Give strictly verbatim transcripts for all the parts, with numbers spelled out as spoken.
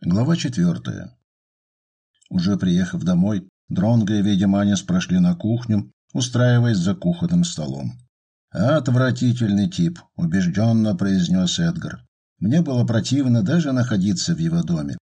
Глава четвертая. Уже приехав домой, Дронго и Ведиманис прошли на кухню, устраиваясь за кухонным столом. «Отвратительный тип», — убежденно произнес Эдгар. «Мне было противно даже находиться в его доме.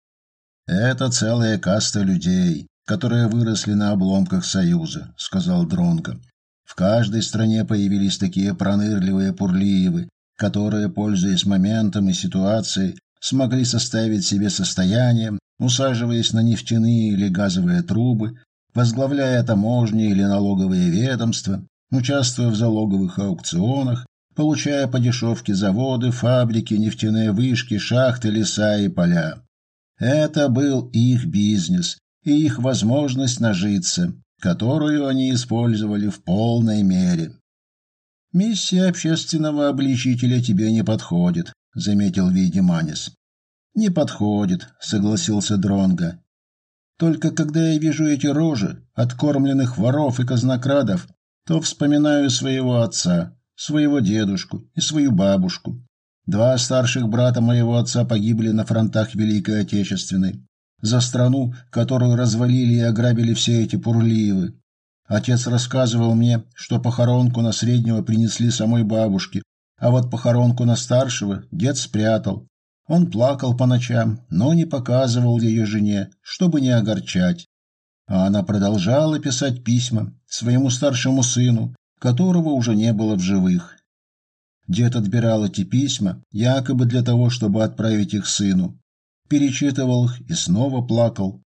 Это целая каста людей, которые выросли на обломках Союза», — сказал Дронго. «В каждой стране появились такие пронырливые Пурлиевы, которые, пользуясь моментом и ситуацией, смогли составить себе состояние, усаживаясь на нефтяные или газовые трубы, возглавляя таможни или налоговые ведомства, участвуя в залоговых аукционах, получая по дешевке заводы, фабрики, нефтяные вышки, шахты, леса и поля. Это был их бизнес и их возможность нажиться, которую они использовали в полной мере. «Миссия общественного обличителя тебе не подходит», — заметил Ведиманис. «Не подходит», — согласился Дронго. «Только когда я вижу эти рожи, откормленных воров и казнокрадов, то вспоминаю своего отца, своего дедушку и свою бабушку. Два старших брата моего отца погибли на фронтах Великой Отечественной, за страну, которую развалили и ограбили все эти Пурлиевы. Отец рассказывал мне, что похоронку на среднего принесли самой бабушке, а вот похоронку на старшего дед спрятал. Он плакал по ночам, но не показывал ее жене, чтобы не огорчать. А она продолжала писать письма своему старшему сыну, которого уже не было в живых. Дед отбирал эти письма, якобы для того, чтобы отправить их сыну. Перечитывал их и снова плакал.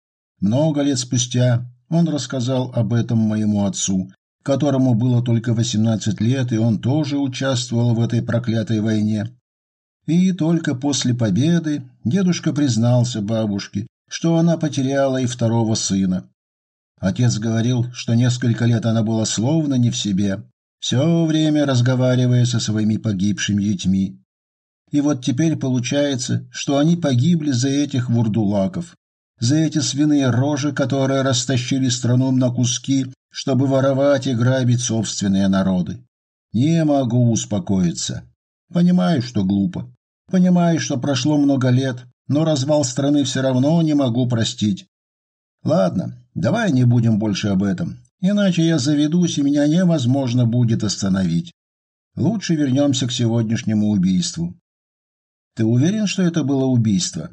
Много лет спустя он рассказал об этом моему отцу, которому было только восемнадцать лет, и он тоже участвовал в этой проклятой войне. И только после победы дедушка признался бабушке, что она потеряла и второго сына. Отец говорил, что несколько лет она была словно не в себе, все время разговаривая со своими погибшими детьми. И вот теперь получается, что они погибли за этих вурдулаков, за эти свиные рожи, которые растащили страну на куски, чтобы воровать и грабить собственные народы. Не могу успокоиться. Понимаю, что глупо. Понимаю, что прошло много лет, но развал страны все равно не могу простить. Ладно, давай не будем больше об этом, иначе я заведусь, и меня невозможно будет остановить. Лучше вернемся к сегодняшнему убийству. Ты уверен, что это было убийство?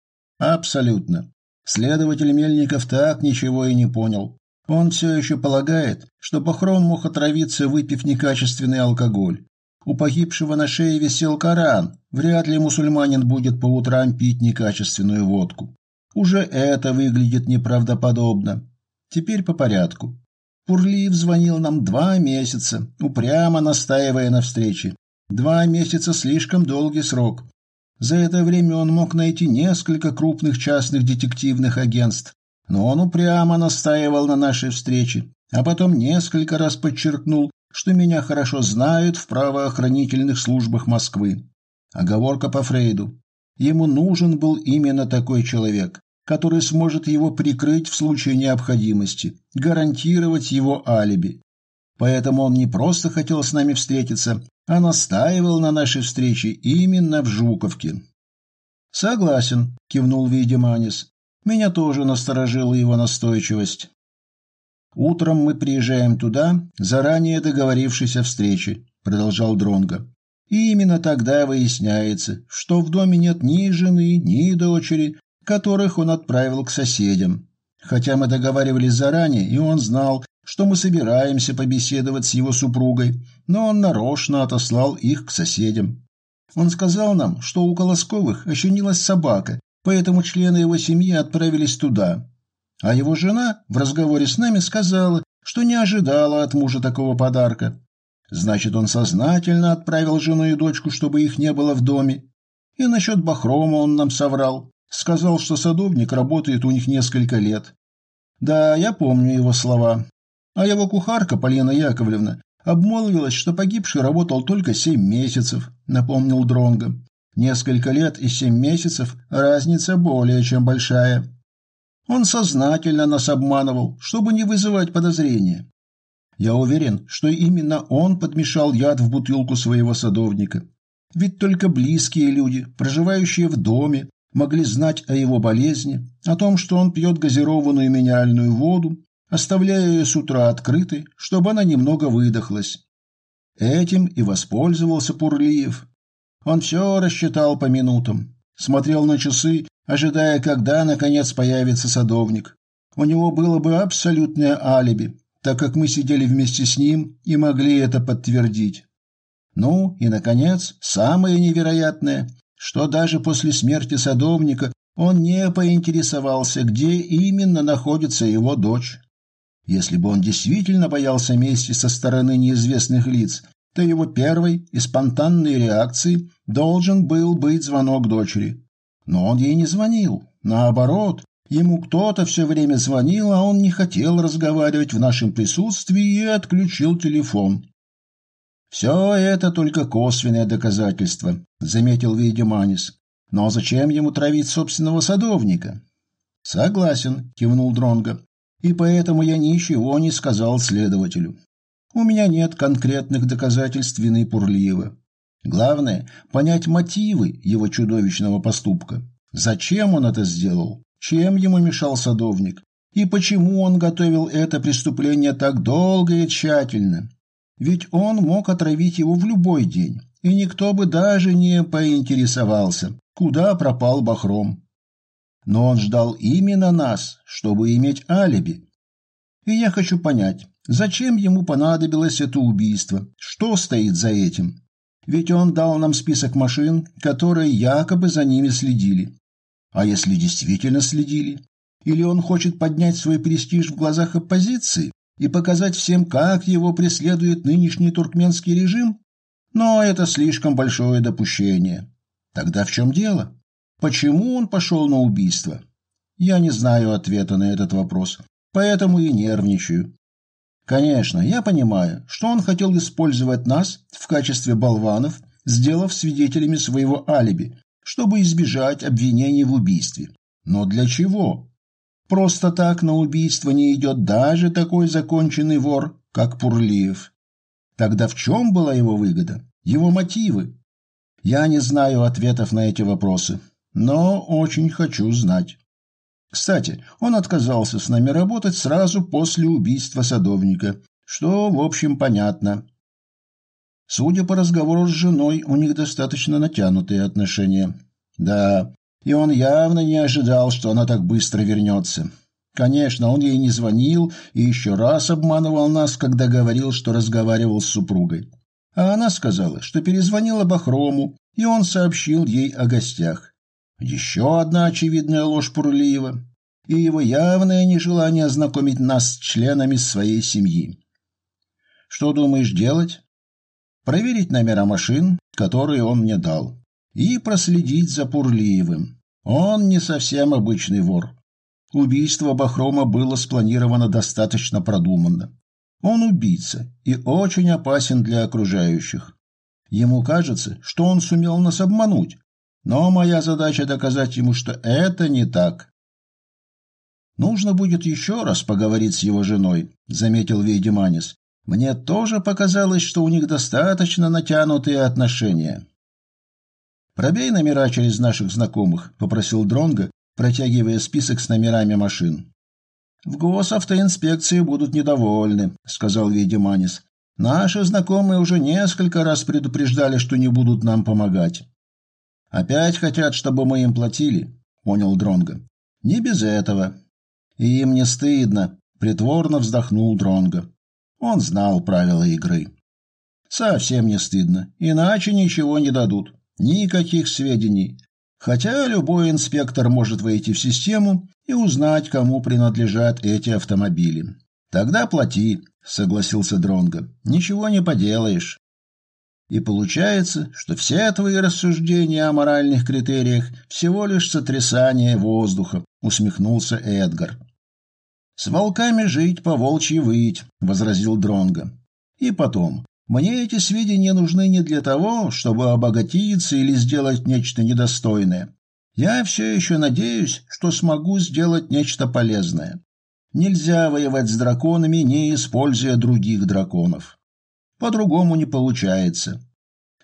Абсолютно. Следователь Мельников так ничего и не понял. Он все еще полагает, что Бахром мог отравиться, выпив некачественный алкоголь. У погибшего на шее висел Коран. Вряд ли мусульманин будет по утрам пить некачественную водку. Уже это выглядит неправдоподобно. Теперь по порядку. Пурлиев звонил нам два месяца, упрямо настаивая на встрече. Два месяца — слишком долгий срок. За это время он мог найти несколько крупных частных детективных агентств, но он упрямо настаивал на нашей встрече, а потом несколько раз подчеркнул, что меня хорошо знают в правоохранительных службах Москвы. Оговорка по Фрейду. Ему нужен был именно такой человек, который сможет его прикрыть в случае необходимости, гарантировать его алиби. Поэтому он не просто хотел с нами встретиться, а настаивал на нашей встрече именно в Жуковке. «Согласен», — кивнул Ведиманис. «Меня тоже насторожила его настойчивость». «Утром мы приезжаем туда, заранее договорившись о встрече», — продолжал Дронго. «И именно тогда выясняется, что в доме нет ни жены, ни дочери, которых он отправил к соседям. Хотя мы договаривались заранее, и он знал, что мы собираемся побеседовать с его супругой, но он нарочно отослал их к соседям. Он сказал нам, что у Колосковых ощенилась собака, поэтому члены его семьи отправились туда. А его жена в разговоре с нами сказала, что не ожидала от мужа такого подарка. Значит, он сознательно отправил жену и дочку, чтобы их не было в доме. И насчет Бахрома он нам соврал. Сказал, что садовник работает у них несколько лет. Да, я помню его слова. А его кухарка, Полина Яковлевна, обмолвилась, что погибший работал только семь месяцев, напомнил Дронго. Несколько лет и семь месяцев – разница более чем большая. Он сознательно нас обманывал, чтобы не вызывать подозрения. Я уверен, что именно он подмешал яд в бутылку своего садовника. Ведь только близкие люди, проживающие в доме, могли знать о его болезни, о том, что он пьет газированную минеральную воду, оставляя ее с утра открытой, чтобы она немного выдохлась. Этим и воспользовался Пурлиев. Он все рассчитал по минутам, смотрел на часы, ожидая, когда, наконец, появится садовник. У него было бы абсолютное алиби, так как мы сидели вместе с ним и могли это подтвердить. Ну и, наконец, самое невероятное, что даже после смерти садовника он не поинтересовался, где именно находится его дочь. Если бы он действительно боялся мести со стороны неизвестных лиц, то его первой и спонтанной реакцией должен был быть звонок дочери. Но он ей не звонил. Наоборот, ему кто-то все время звонил, а он не хотел разговаривать в нашем присутствии и отключил телефон. «Все это только косвенное доказательство», — заметил Вейдеманис. «Но зачем ему травить собственного садовника?» «Согласен», — кивнул Дронго. «И поэтому я ничего не сказал следователю. У меня нет конкретных доказательств вины Пурлиева. Главное — понять мотивы его чудовищного поступка. Зачем он это сделал? Чем ему мешал садовник? И почему он готовил это преступление так долго и тщательно? Ведь он мог отравить его в любой день, и никто бы даже не поинтересовался, куда пропал Бахром. Но он ждал именно нас, чтобы иметь алиби. И я хочу понять, зачем ему понадобилось это убийство, что стоит за этим? Ведь он дал нам список машин, которые якобы за ними следили. А если действительно следили? Или он хочет поднять свой престиж в глазах оппозиции и показать всем, как его преследует нынешний туркменский режим? Но это слишком большое допущение. Тогда в чем дело? Почему он пошел на убийство? Я не знаю ответа на этот вопрос, поэтому и нервничаю. Конечно, я понимаю, что он хотел использовать нас в качестве болванов, сделав свидетелями своего алиби, чтобы избежать обвинений в убийстве. Но для чего? Просто так на убийство не идет даже такой законченный вор, как Пурлиев. Тогда в чем была его выгода? Его мотивы? Я не знаю ответов на эти вопросы, но очень хочу знать. Кстати, он отказался с нами работать сразу после убийства садовника, что, в общем, понятно. Судя по разговору с женой, у них достаточно натянутые отношения. Да, и он явно не ожидал, что она так быстро вернется. Конечно, он ей не звонил и еще раз обманывал нас, когда говорил, что разговаривал с супругой. А она сказала, что перезвонила Бахрому, и он сообщил ей о гостях. Еще одна очевидная ложь Пурлиева и его явное нежелание ознакомить нас с членами своей семьи. Что думаешь делать? Проверить номера машин, которые он мне дал, и проследить за Пурлиевым. Он не совсем обычный вор. Убийство Бахрома было спланировано достаточно продуманно. Он убийца и очень опасен для окружающих. Ему кажется, что он сумел нас обмануть, но моя задача доказать ему, что это не так. Нужно будет еще раз поговорить с его женой, заметил Вейдеманис. Мне тоже показалось, что у них достаточно натянутые отношения. Пробей номера через наших знакомых, попросил Дронго, протягивая список с номерами машин. В госавтоинспекции будут недовольны, сказал Вейдеманис. Наши знакомые уже несколько раз предупреждали, что не будут нам помогать. Опять хотят, чтобы мы им платили, понял Дронго. Не без этого. И им не стыдно, притворно вздохнул Дронго. Он знал правила игры. Совсем не стыдно, иначе ничего не дадут, никаких сведений. Хотя любой инспектор может войти в систему и узнать, кому принадлежат эти автомобили. Тогда плати, согласился Дронго. Ничего не поделаешь. И получается, что все твои рассуждения о моральных критериях всего лишь сотрясание воздуха, усмехнулся Эдгар. С волками жить, по волчьи выть, возразил Дронго. И потом, мне эти сведения нужны не для того, чтобы обогатиться или сделать нечто недостойное. Я все еще надеюсь, что смогу сделать нечто полезное. Нельзя воевать с драконами, не используя других драконов. По-другому не получается.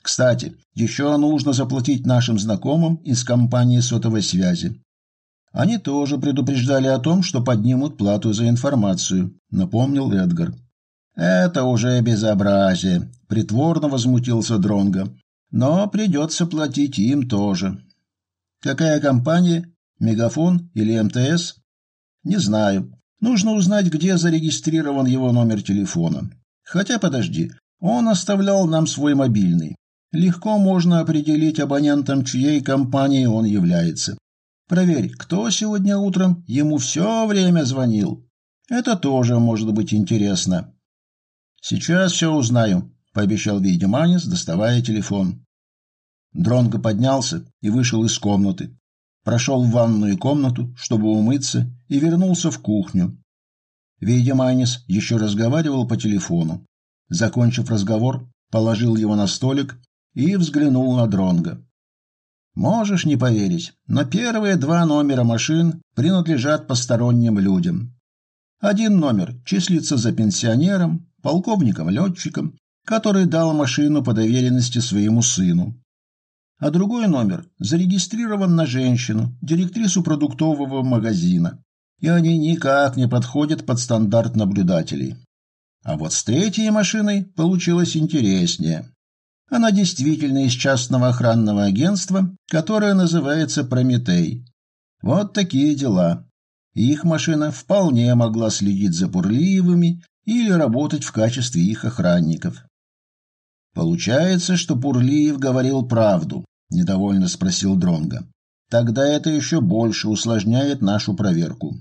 Кстати, еще нужно заплатить нашим знакомым из компании сотовой связи. Они тоже предупреждали о том, что поднимут плату за информацию, напомнил Эдгар. Это уже безобразие, притворно возмутился Дронго. Но придется платить им тоже. Какая компания? Мегафон или эм тэ эс? Не знаю. Нужно узнать, где зарегистрирован его номер телефона. Хотя подожди, он оставлял нам свой мобильный. Легко можно определить абонентом, чьей компанией он является. Проверь, кто сегодня утром ему все время звонил. Это тоже может быть интересно. Сейчас все узнаю, пообещал Вейдеманис, доставая телефон. Дронго поднялся и вышел из комнаты. Прошел в ванную комнату, чтобы умыться, и вернулся в кухню. Вейдеманис еще разговаривал по телефону. Закончив разговор, положил его на столик и взглянул на Дронго. Можешь не поверить, но первые два номера машин принадлежат посторонним людям. Один номер числится за пенсионером, полковником-летчиком, который дал машину по доверенности своему сыну. А другой номер зарегистрирован на женщину, директрису продуктового магазина, и они никак не подходят под стандарт наблюдателей. А вот с третьей машиной получилось интереснее. Она действительно из частного охранного агентства, которое называется «Прометей». Вот такие дела. Их машина вполне могла следить за Пурлиевыми или работать в качестве их охранников. Получается, что Пурлиев говорил правду, недовольно спросил Дронго. Тогда это еще больше усложняет нашу проверку.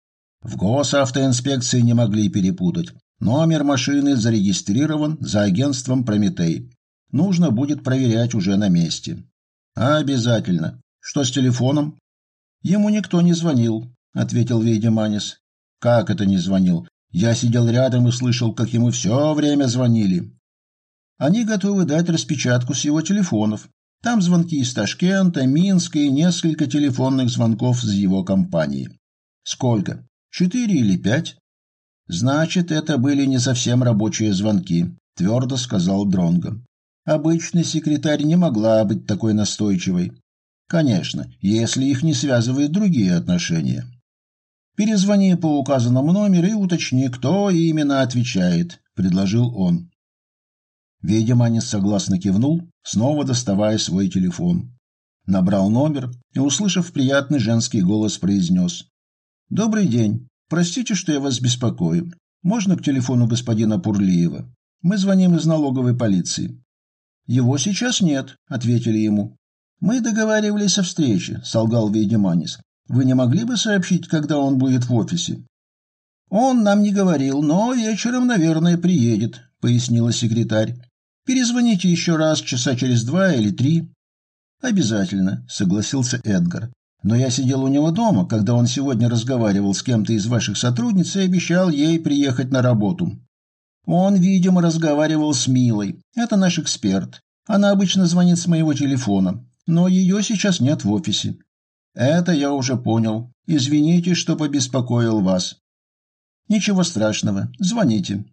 В госавтоинспекции не могли перепутать. Номер машины зарегистрирован за агентством «Прометей». Нужно будет проверять уже на месте. Обязательно. Что с телефоном? Ему никто не звонил, ответил Вейдеманис. Как это не звонил? Я сидел рядом и слышал, как ему все время звонили. Они готовы дать распечатку с его телефонов. Там звонки из Ташкента, Минска и несколько телефонных звонков из его компании. Сколько? Четыре или пять? Значит, это были не совсем рабочие звонки, твердо сказал Дронго. Обычный секретарь не могла быть такой настойчивой. Конечно, если их не связывают другие отношения. Перезвони по указанному номеру и уточни, кто именно отвечает, предложил он. Вейдеманис согласно кивнул, снова доставая свой телефон. Набрал номер и, услышав приятный женский голос, произнес: «Добрый день. Простите, что я вас беспокою. Можно к телефону господина Пурлиева? Мы звоним из налоговой полиции». «Его сейчас нет», — ответили ему. «Мы договаривались о встрече», — солгал Вейдеманис. «Вы не могли бы сообщить, когда он будет в офисе?» «Он нам не говорил, но вечером, наверное, приедет», — пояснила секретарь. «Перезвоните еще раз часа через два или три». «Обязательно», — согласился Эдгар. «Но я сидел у него дома, когда он сегодня разговаривал с кем-то из ваших сотрудниц и обещал ей приехать на работу. Он, видимо, разговаривал с Милой. Это наш эксперт. Она обычно звонит с моего телефона, но ее сейчас нет в офисе». «Это я уже понял. Извините, что побеспокоил вас». «Ничего страшного. Звоните».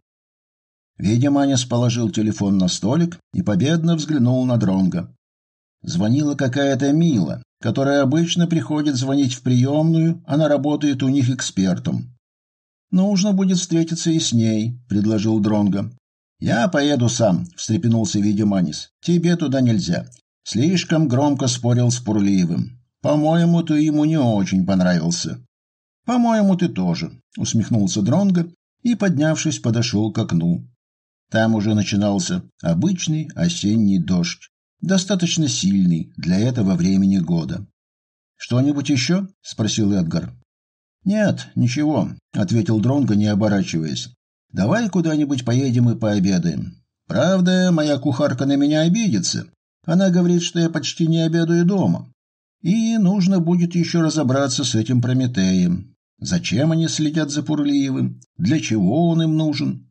Вейдеманис положил телефон на столик и победно взглянул на Дронго. Звонила какая-то Мила, которая обычно приходит звонить в приемную, она работает у них экспертом. «Нужно будет встретиться и с ней», — предложил Дронго. «Я поеду сам», — встрепенулся Вейдеманис. «Тебе туда нельзя. Слишком громко спорил с Пурлиевым. По-моему, ты ему не очень понравился». «По-моему, ты тоже», — усмехнулся Дронго и, поднявшись, подошел к окну. Там уже начинался обычный осенний дождь, достаточно сильный для этого времени года. «Что-нибудь еще?» — спросил Эдгар. «Нет, ничего», — ответил Дронго, не оборачиваясь. «Давай куда-нибудь поедем и пообедаем. Правда, моя кухарка на меня обидится. Она говорит, что я почти не обедаю дома. И нужно будет еще разобраться с этим Прометеем. Зачем они следят за Пурлиевым? Для чего он им нужен?»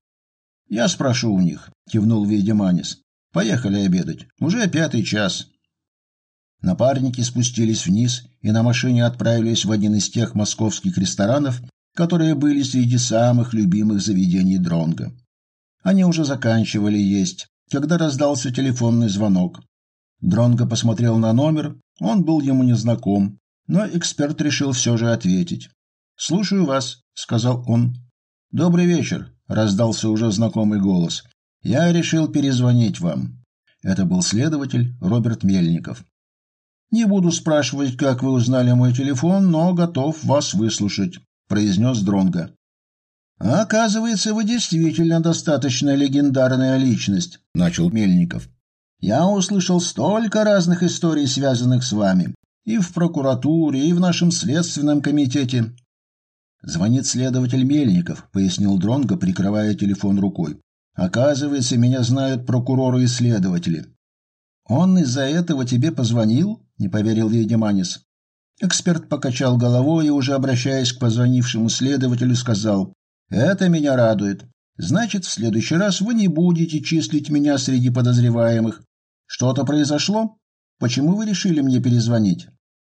«Я спрошу у них», — кивнул Вейдеманис. «Поехали обедать. Уже пятый час». Напарники спустились вниз и на машине отправились в один из тех московских ресторанов, которые были среди самых любимых заведений Дронго. Они уже заканчивали есть, когда раздался телефонный звонок. Дронго посмотрел на номер, он был ему незнаком, но эксперт решил все же ответить. «Слушаю вас», — сказал он. «Добрый вечер», — раздался уже знакомый голос. «Я решил перезвонить вам». Это был следователь Роберт Мельников. «Не буду спрашивать, как вы узнали мой телефон, но готов вас выслушать», — произнес Дронго. «А оказывается, вы действительно достаточно легендарная личность», — начал Мельников. «Я услышал столько разных историй, связанных с вами, и в прокуратуре, и в нашем следственном комитете». «Звонит следователь Мельников», — пояснил Дронго, прикрывая телефон рукой. «Оказывается, меня знают прокуроры и следователи». «Он из-за этого тебе позвонил?» — не поверил Вейдеманис. Эксперт покачал головой и, уже обращаясь к позвонившему следователю, сказал: «Это меня радует. Значит, в следующий раз вы не будете числить меня среди подозреваемых. Что-то произошло? Почему вы решили мне перезвонить?»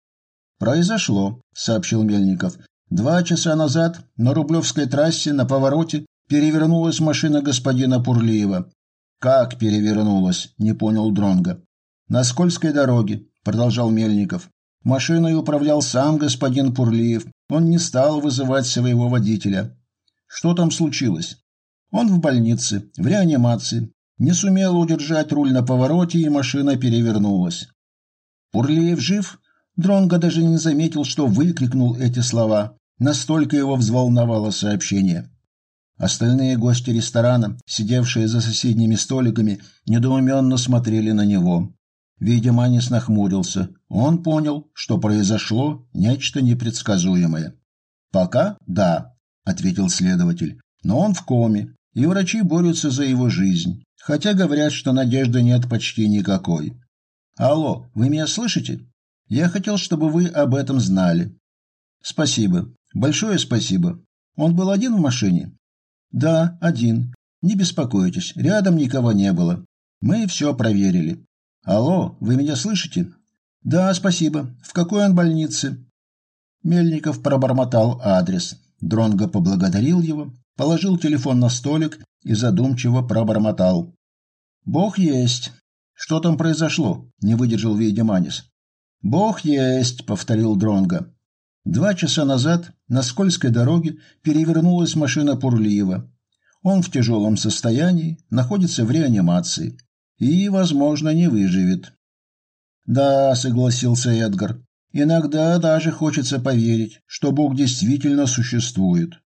«Произошло», — сообщил Мельников. «Два часа назад на Рублевской трассе на повороте перевернулась машина господина Пурлиева». «Как перевернулась?» — не понял Дронго. «На скользкой дороге», — продолжал Мельников. «Машиной управлял сам господин Пурлиев. Он не стал вызывать своего водителя». «Что там случилось?» «Он в больнице, в реанимации. Не сумел удержать руль на повороте, и машина перевернулась». «Пурлиев жив?» Дронго даже не заметил, что выкрикнул эти слова. Настолько его взволновало сообщение. Остальные гости ресторана, сидевшие за соседними столиками, недоуменно смотрели на него. Вейдеманис нахмурился. Он понял, что произошло нечто непредсказуемое. «Пока – да», – ответил следователь. «Но он в коме, и врачи борются за его жизнь, хотя говорят, что надежды нет почти никакой. Алло, вы меня слышите? Я хотел, чтобы вы об этом знали». «Спасибо. Большое спасибо. Он был один в машине?» «Да, один. Не беспокойтесь, рядом никого не было. Мы все проверили». «Алло, вы меня слышите?» «Да, спасибо. В какой он больнице?» Мельников пробормотал адрес. Дронго поблагодарил его, положил телефон на столик и задумчиво пробормотал: «Бог есть». «Что там произошло?» — не выдержал Вейдеманис. «Бог есть», — повторил Дронго. Два часа назад на скользкой дороге перевернулась машина Пурлиева. Он в тяжелом состоянии, находится в реанимации и, возможно, не выживет. «Да», — согласился Эдгар, — «иногда даже хочется поверить, что Бог действительно существует».